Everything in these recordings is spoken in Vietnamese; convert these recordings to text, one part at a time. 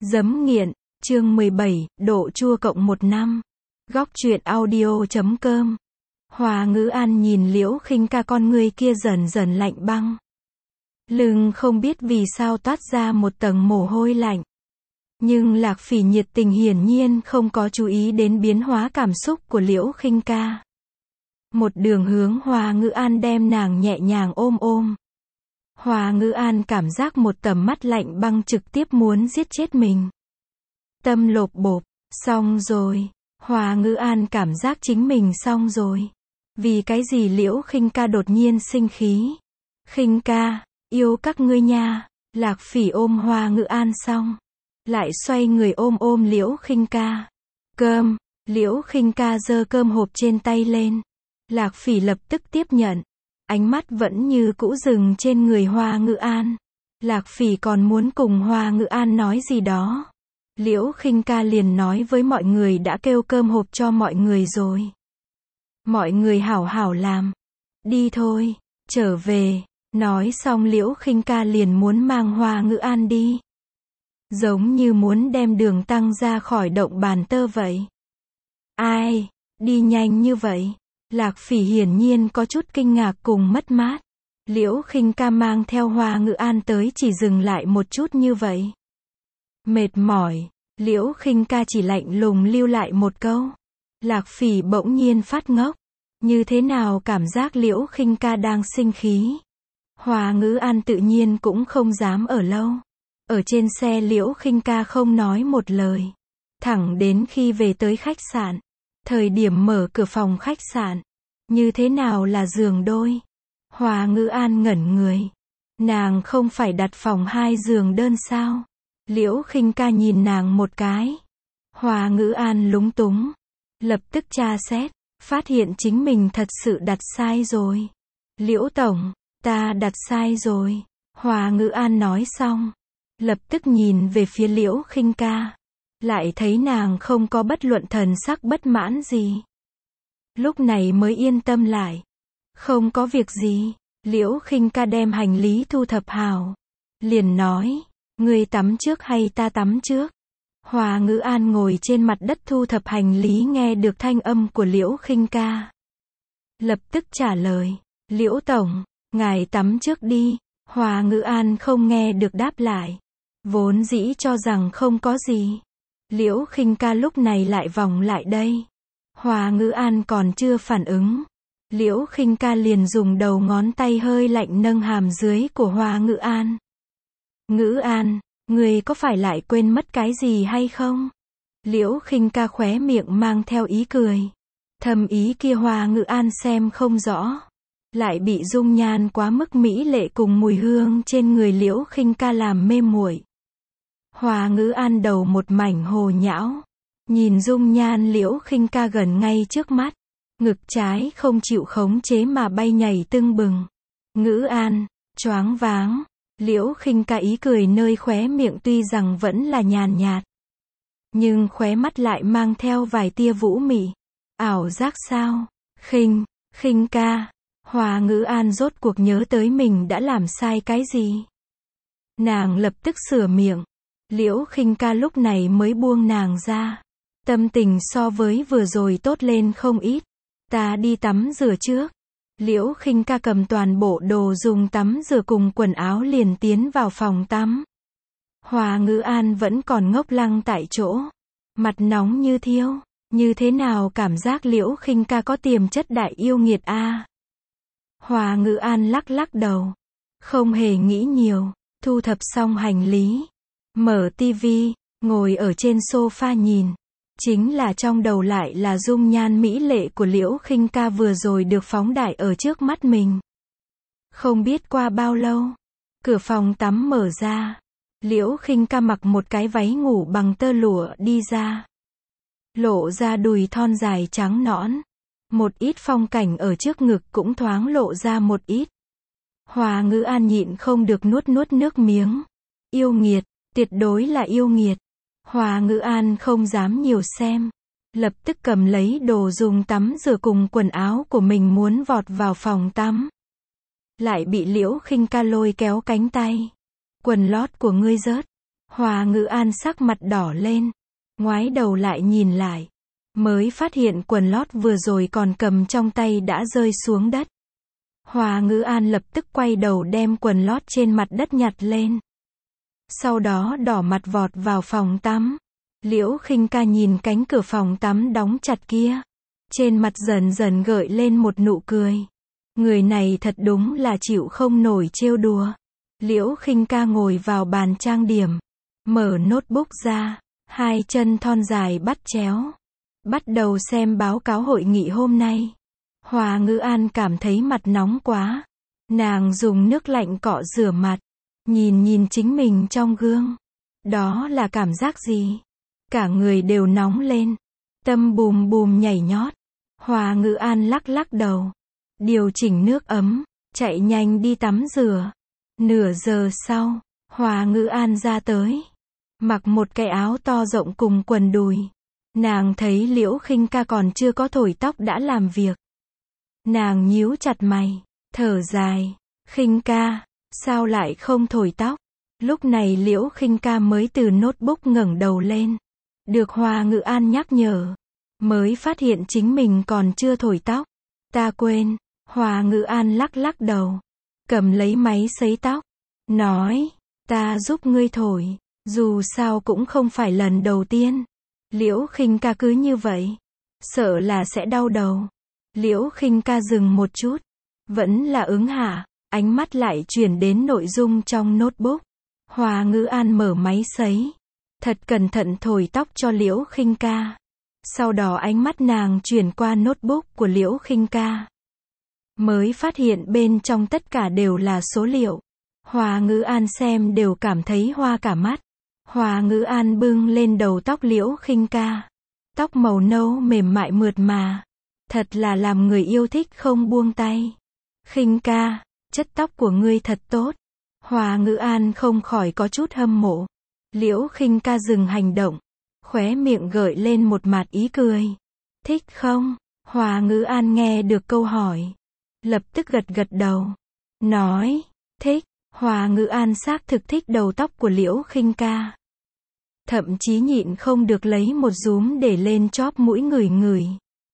Giấm nghiện, chương 17, độ chua cộng 1 năm. Góc truyện audio.com. Hòa Ngữ An nhìn Liễu Khinh Ca, con người kia dần dần lạnh băng. Lưng không biết vì sao toát ra một tầng mồ hôi lạnh. Nhưng Lạc Phỉ nhiệt tình hiển nhiên không có chú ý đến biến hóa cảm xúc của Liễu Khinh Ca. Một đường hướng Hòa Ngữ An đem nàng nhẹ nhàng ôm ôm. Hòa Ngữ An cảm giác một tầm mắt lạnh băng trực tiếp muốn giết chết mình. Tâm lộp bộp, xong rồi. Hòa Ngữ An cảm giác chính mình xong rồi. Vì cái gì Liễu Khinh Ca đột nhiên sinh khí? Khinh Ca, yêu các ngươi nha. Lạc Phỉ ôm Hòa Ngữ An xong, lại xoay người ôm ôm Liễu Khinh Ca. Cơm. Liễu Khinh Ca giơ cơm hộp trên tay lên. Lạc Phỉ lập tức tiếp nhận. Ánh mắt vẫn như cũ dừng trên người Hòa Ngữ An. Lạc Phỉ còn muốn cùng Hòa Ngữ An nói gì đó. Liễu Khinh Ca liền nói với mọi người đã kêu cơm hộp cho mọi người rồi. Mọi người hảo hảo làm. Đi thôi, trở về. Nói xong Liễu Khinh Ca liền muốn mang Hòa Ngữ An đi. Giống như muốn đem Đường Tăng ra khỏi động Bàn Tơ vậy. Ai, đi nhanh như vậy? Lạc Phỉ hiển nhiên có chút kinh ngạc cùng mất mát. Liễu Khinh Ca mang theo Hòa Ngữ An tới chỉ dừng lại một chút như vậy. Mệt mỏi. Liễu Khinh Ca chỉ lạnh lùng lưu lại một câu. Lạc Phỉ bỗng nhiên phát ngốc. Như thế nào cảm giác Liễu Khinh Ca đang sinh khí. Hòa Ngữ An tự nhiên cũng không dám ở lâu. Ở trên xe Liễu Khinh Ca không nói một lời. Thẳng đến khi về tới khách sạn. Thời điểm mở cửa phòng khách sạn. Như thế nào là giường đôi? Hòa Ngữ An ngẩn người. Nàng không phải đặt phòng 2 giường đơn sao? Liễu Khinh Ca nhìn nàng một cái. Hòa Ngữ An lúng túng. Lập tức tra xét. Phát hiện chính mình thật sự đặt sai rồi. Liễu tổng, ta đặt sai rồi. Hòa Ngữ An nói xong. Lập tức nhìn về phía Liễu Khinh Ca. Lại thấy nàng không có bất luận thần sắc bất mãn gì. Lúc này mới yên tâm lại. Không có việc gì. Liễu Khinh Ca đem hành lý thu thập hào. Liền nói, ngươi tắm trước hay ta tắm trước? Hòa Ngữ An ngồi trên mặt đất thu thập hành lý nghe được thanh âm của Liễu Khinh Ca. Lập tức trả lời, Liễu tổng, ngài tắm trước đi. Hòa Ngữ An không nghe được đáp lại. Vốn dĩ cho rằng không có gì. Liễu Khinh Ca lúc này lại vòng lại đây. Hòa Ngữ An còn chưa phản ứng. Liễu Khinh Ca liền dùng đầu ngón tay hơi lạnh nâng hàm dưới của Hòa Ngữ An. Ngữ An, người có phải lại quên mất cái gì hay không? Liễu Khinh Ca khóe miệng mang theo ý cười. Thầm ý kia Hòa Ngữ An xem không rõ. Lại bị dung nhan quá mức mỹ lệ cùng mùi hương trên người Liễu Khinh Ca làm mê muội. Hòa Ngữ An đầu một mảnh hồ nhão. Nhìn dung nhan Liễu Khinh Ca gần ngay trước mắt. Ngực trái không chịu khống chế mà bay nhảy tưng bừng. Ngữ An, choáng váng. Liễu Khinh Ca ý cười nơi khóe miệng tuy rằng vẫn là nhàn nhạt. Nhưng khóe mắt lại mang theo vài tia vũ mị. Ảo giác sao? Khinh Ca. Hòa Ngữ An rốt cuộc nhớ tới mình đã làm sai cái gì. Nàng lập tức sửa miệng. Liễu Khinh Ca lúc này mới buông nàng ra. Tâm tình so với vừa rồi tốt lên không ít. Ta đi tắm rửa trước. Liễu Khinh Ca cầm toàn bộ đồ dùng tắm rửa cùng quần áo liền tiến vào phòng tắm. Hòa Ngữ An vẫn còn ngốc lăng tại chỗ. Mặt nóng như thiêu. Như thế nào cảm giác Liễu Khinh Ca có tiềm chất đại yêu nghiệt a? Hòa Ngữ An lắc lắc đầu. Không hề nghĩ nhiều. Thu thập xong hành lý. Mở tivi. Ngồi ở trên sofa nhìn. Chính là trong đầu lại là dung nhan mỹ lệ của Liễu Khinh Ca vừa rồi được phóng đại ở trước mắt mình. Không biết qua bao lâu. Cửa phòng tắm mở ra. Liễu Khinh Ca mặc một cái váy ngủ bằng tơ lụa đi ra. Lộ ra đùi thon dài trắng nõn. Một ít phong cảnh ở trước ngực cũng thoáng lộ ra một ít. Hòa Ngữ An nhịn không được nuốt nước miếng. Yêu nghiệt, tuyệt đối là yêu nghiệt. Hòa Ngữ An không dám nhiều xem. Lập tức cầm lấy đồ dùng tắm rửa cùng quần áo của mình muốn vọt vào phòng tắm. Lại bị Liễu Khinh Ca lôi kéo cánh tay. Quần lót của ngươi rớt. Hòa Ngữ An sắc mặt đỏ lên, ngoái đầu lại nhìn lại, mới phát hiện quần lót vừa rồi còn cầm trong tay đã rơi xuống đất. Hòa Ngữ An lập tức quay đầu đem quần lót trên mặt đất nhặt lên. Sau đó đỏ mặt vọt vào phòng tắm. Liễu Khinh Ca nhìn cánh cửa phòng tắm đóng chặt kia, trên mặt dần dần gợi lên một nụ cười. Người này thật đúng là chịu không nổi trêu đùa. Liễu Khinh Ca ngồi vào bàn trang điểm, mở notebook ra, hai chân thon dài bắt chéo, bắt đầu xem báo cáo hội nghị hôm nay. Hòa Ngữ An cảm thấy mặt nóng quá, nàng dùng nước lạnh cọ rửa mặt, nhìn chính mình trong gương. Đó là cảm giác gì? Cả người đều nóng lên, tâm bùm bùm nhảy nhót. Hòa Ngữ An lắc lắc đầu, điều chỉnh nước ấm, chạy nhanh đi tắm rửa. Nửa giờ sau, Hòa Ngữ An ra tới, mặc một cái áo to rộng cùng quần đùi. Nàng thấy Liễu Khinh Ca còn chưa có thổi tóc đã làm việc. Nàng nhíu chặt mày, thở dài, Khinh Ca, sao lại không thổi tóc? Lúc này Liễu Khinh Ca mới từ notebook ngẩng đầu lên. Được Hòa Ngữ An nhắc nhở, mới phát hiện chính mình còn chưa thổi tóc. Ta quên. Hòa Ngữ An lắc lắc đầu, cầm lấy máy sấy tóc, nói, ta giúp ngươi thổi, dù sao cũng không phải lần đầu tiên. Liễu Khinh Ca cứ như vậy, sợ là sẽ đau đầu. Liễu Khinh Ca dừng một chút, vẫn là ứng hạ, ánh mắt lại chuyển đến nội dung trong notebook. Hòa Ngữ An mở máy sấy, thật cẩn thận thổi tóc cho Liễu Khinh Ca. Sau đó ánh mắt nàng chuyển qua notebook của Liễu Khinh Ca, mới phát hiện bên trong tất cả đều là số liệu. Hòa Ngữ An xem đều cảm thấy hoa cả mắt. Hòa Ngữ An bưng lên đầu tóc Liễu Khinh Ca, tóc màu nâu mềm mại mượt mà, thật là làm người yêu thích không buông tay. Khinh Ca, chất tóc của ngươi thật tốt. Hòa Ngữ An không khỏi có chút hâm mộ. Liễu Khinh Ca dừng hành động, khóe miệng gợi lên một mạt ý cười. Thích không? Hòa Ngữ An nghe được câu hỏi, lập tức gật gật đầu, nói, thích. Hòa Ngữ An xác thực thích đầu tóc của Liễu Khinh Ca, thậm chí nhịn không được lấy một dúm để lên chóp mũi ngửi ngửi.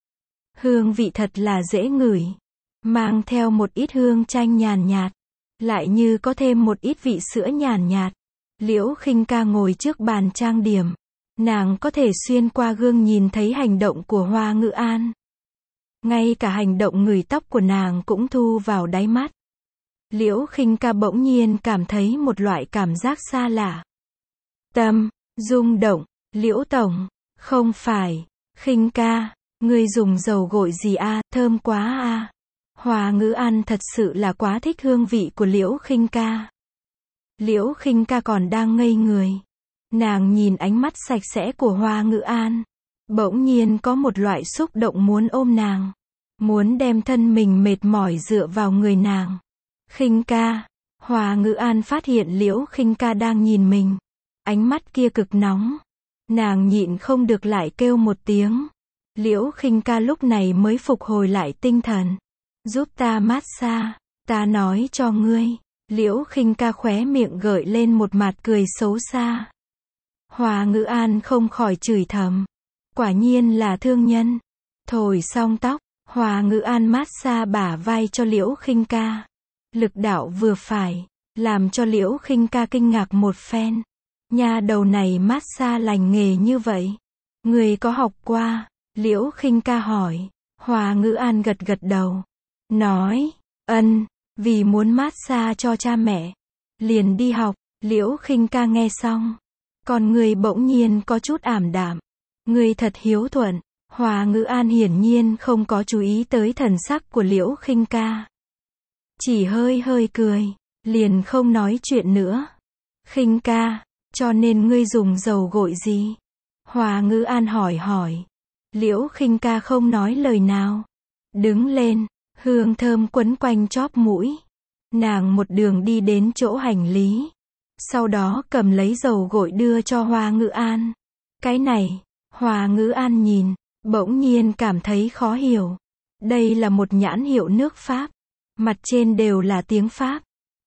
Hương vị thật là dễ ngửi, mang theo một ít hương chanh nhàn nhạt, lại như có thêm một ít vị sữa nhàn nhạt. Liễu Khinh Ca ngồi trước bàn trang điểm, nàng có thể xuyên qua gương nhìn thấy hành động của Hòa Ngữ An. Ngay cả hành động ngửi tóc của nàng cũng thu vào đáy mắt. Liễu Khinh Ca bỗng nhiên cảm thấy một loại cảm giác xa lạ. Tâm, rung động, Liễu Tổng, không phải, Khinh Ca, ngươi dùng dầu gội gì a, thơm quá a. Hòa Ngữ An thật sự là quá thích hương vị của Liễu Khinh Ca. Liễu Khinh Ca còn đang ngây người. Nàng nhìn ánh mắt sạch sẽ của Hòa Ngữ An, bỗng nhiên có một loại xúc động muốn ôm nàng, muốn đem thân mình mệt mỏi dựa vào người nàng. Khinh Ca. Hòa Ngữ An phát hiện Liễu Khinh Ca đang nhìn mình, ánh mắt kia cực nóng. Nàng nhịn không được lại kêu một tiếng. Liễu Khinh Ca lúc này mới phục hồi lại tinh thần. Giúp ta massage, ta nói cho ngươi. Liễu Khinh Ca khóe miệng gợi lên một mặt cười xấu xa. Hòa Ngữ An không khỏi chửi thầm, quả nhiên là thương nhân. Thổi xong tóc, Hòa Ngữ An massage bả vai cho Liễu Khinh Ca, lực đạo vừa phải, làm cho Liễu Khinh Ca kinh ngạc một phen. Nha đầu này massage lành nghề như vậy, người có học qua? Liễu Khinh Ca hỏi. Hòa Ngữ An gật gật đầu, nói, vì muốn massage cho cha mẹ, liền đi học. Liễu Khinh Ca nghe xong, con người bỗng nhiên có chút ảm đạm. Người thật hiếu thuận. Hòa Ngữ An hiển nhiên không có chú ý tới thần sắc của Liễu Khinh Ca, chỉ hơi hơi cười, liền không nói chuyện nữa. Khinh Ca, cho nên ngươi dùng dầu gội gì? Hòa Ngữ An hỏi. Liễu Khinh Ca không nói lời nào, đứng lên, hương thơm quấn quanh chóp mũi. Nàng một đường đi đến chỗ hành lý, sau đó cầm lấy dầu gội đưa cho Hòa Ngữ An. Cái này, Hòa Ngữ An nhìn, bỗng nhiên cảm thấy khó hiểu. Đây là một nhãn hiệu nước Pháp, mặt trên đều là tiếng Pháp.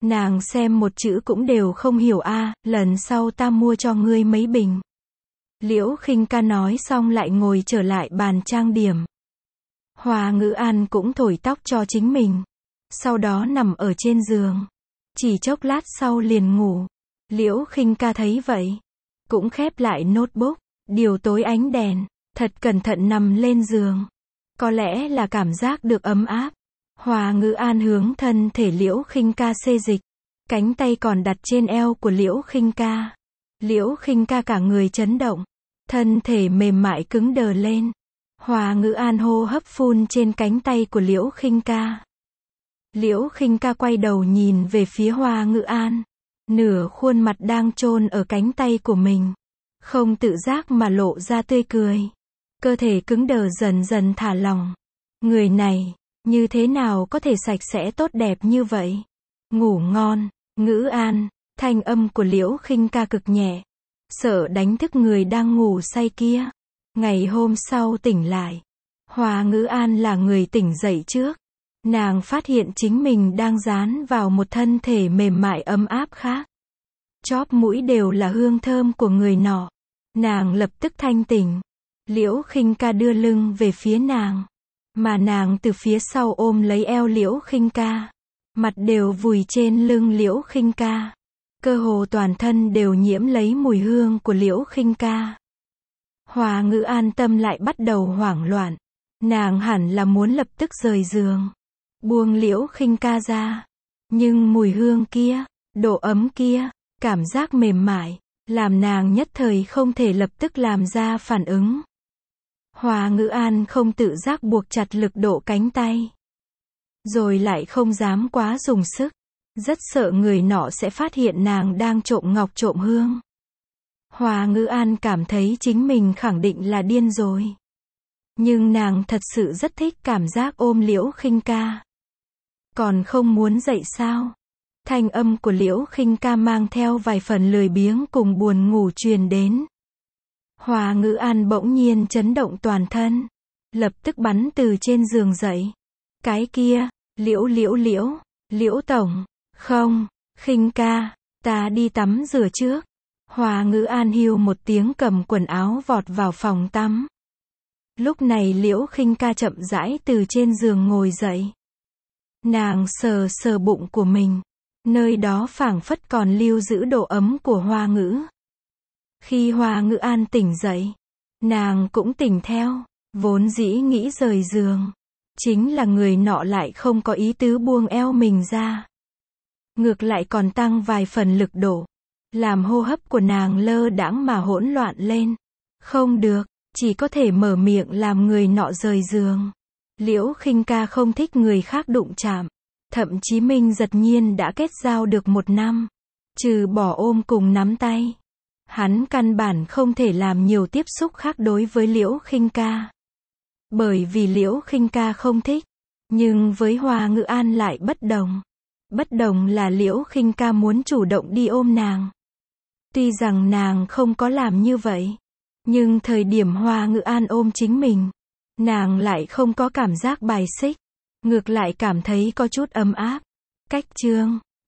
Nàng xem một chữ cũng đều không hiểu a, lần sau ta mua cho ngươi mấy bình. Liễu Khinh Ca nói xong lại ngồi trở lại bàn trang điểm. Hoa Ngữ An cũng thổi tóc cho chính mình. Sau đó nằm ở trên giường. Chỉ chốc lát sau liền ngủ. Liễu Khinh Ca thấy vậy, cũng khép lại notebook, điều tối ánh đèn, thật cẩn thận nằm lên giường. Có lẽ là cảm giác được ấm áp. Hoa Ngữ An hướng thân thể Liễu Khinh Ca xê dịch. Cánh tay còn đặt trên eo của Liễu Khinh Ca. Liễu Khinh Ca cả người chấn động. Thân thể mềm mại cứng đờ lên. Hoa Ngữ An hô hấp phun trên cánh tay của Liễu Khinh Ca. Liễu Khinh Ca quay đầu nhìn về phía Hoa Ngữ An. Nửa khuôn mặt đang chôn ở cánh tay của mình. Không tự giác mà lộ ra tươi cười. Cơ thể cứng đờ dần dần thả lỏng. Người này, như thế nào có thể sạch sẽ tốt đẹp như vậy? Ngủ ngon, Ngữ An. Thanh âm của Liễu Khinh Ca cực nhẹ. Sợ đánh thức người đang ngủ say kia. Ngày hôm sau tỉnh lại. Hoa Ngữ An là người tỉnh dậy trước. Nàng phát hiện chính mình đang dán vào một thân thể mềm mại ấm áp khác. Chóp mũi đều là hương thơm của người nọ. Nàng lập tức thanh tỉnh. Liễu Khinh Ca đưa lưng về phía nàng. Mà nàng từ phía sau ôm lấy eo Liễu Khinh Ca. Mặt đều vùi trên lưng Liễu Khinh Ca. Cơ hồ toàn thân đều nhiễm lấy mùi hương của Liễu Khinh Ca. Hoa Ngữ An tâm lại bắt đầu hoảng loạn. Nàng hẳn là muốn lập tức rời giường. Buông Liễu Khinh Ca ra. Nhưng mùi hương kia, độ ấm kia, cảm giác mềm mại, làm nàng nhất thời không thể lập tức làm ra phản ứng. Hoa Ngữ An không tự giác buộc chặt lực độ cánh tay. Rồi lại không dám quá dùng sức. Rất sợ người nọ sẽ phát hiện nàng đang trộm ngọc trộm hương. Hoa Ngữ An cảm thấy chính mình khẳng định là điên rồi. Nhưng nàng thật sự rất thích cảm giác ôm Liễu Khinh Ca. Còn không muốn dậy sao? Thanh âm của Liễu Khinh Ca mang theo vài phần lười biếng cùng buồn ngủ truyền đến. Hoa Ngữ An bỗng nhiên chấn động toàn thân. Lập tức bắn từ trên giường dậy. Cái kia, Liễu tổng, không, Khinh Ca, ta đi tắm rửa trước. Hoa Ngữ An hiu một tiếng cầm quần áo vọt vào phòng tắm. Lúc này Liễu Khinh Ca chậm rãi từ trên giường ngồi dậy. Nàng sờ sờ bụng của mình. Nơi đó phảng phất còn lưu giữ độ ấm của Hoa Ngữ. Khi Hoa Ngữ An tỉnh dậy, nàng cũng tỉnh theo. Vốn dĩ nghĩ rời giường. Chính là người nọ lại không có ý tứ buông eo mình ra. Ngược lại còn tăng vài phần lực độ. Làm hô hấp của nàng lơ đãng mà hỗn loạn lên. Không được, chỉ có thể mở miệng làm người nọ rời giường. Liễu Khinh Ca không thích người khác đụng chạm. Thậm chí Minh Giật Nhiên đã kết giao được 1 năm. Trừ bỏ ôm cùng nắm tay. Hắn căn bản không thể làm nhiều tiếp xúc khác đối với Liễu Khinh Ca. Bởi vì Liễu Khinh Ca không thích. Nhưng với Hoa Ngữ An lại bất đồng. Bất đồng là Liễu Khinh Ca muốn chủ động đi ôm nàng. Tuy rằng nàng không có làm như vậy. Nhưng thời điểm Hoa Ngữ An ôm chính mình. Nàng lại không có cảm giác bài xích. Ngược lại cảm thấy có chút ấm áp. Cách chương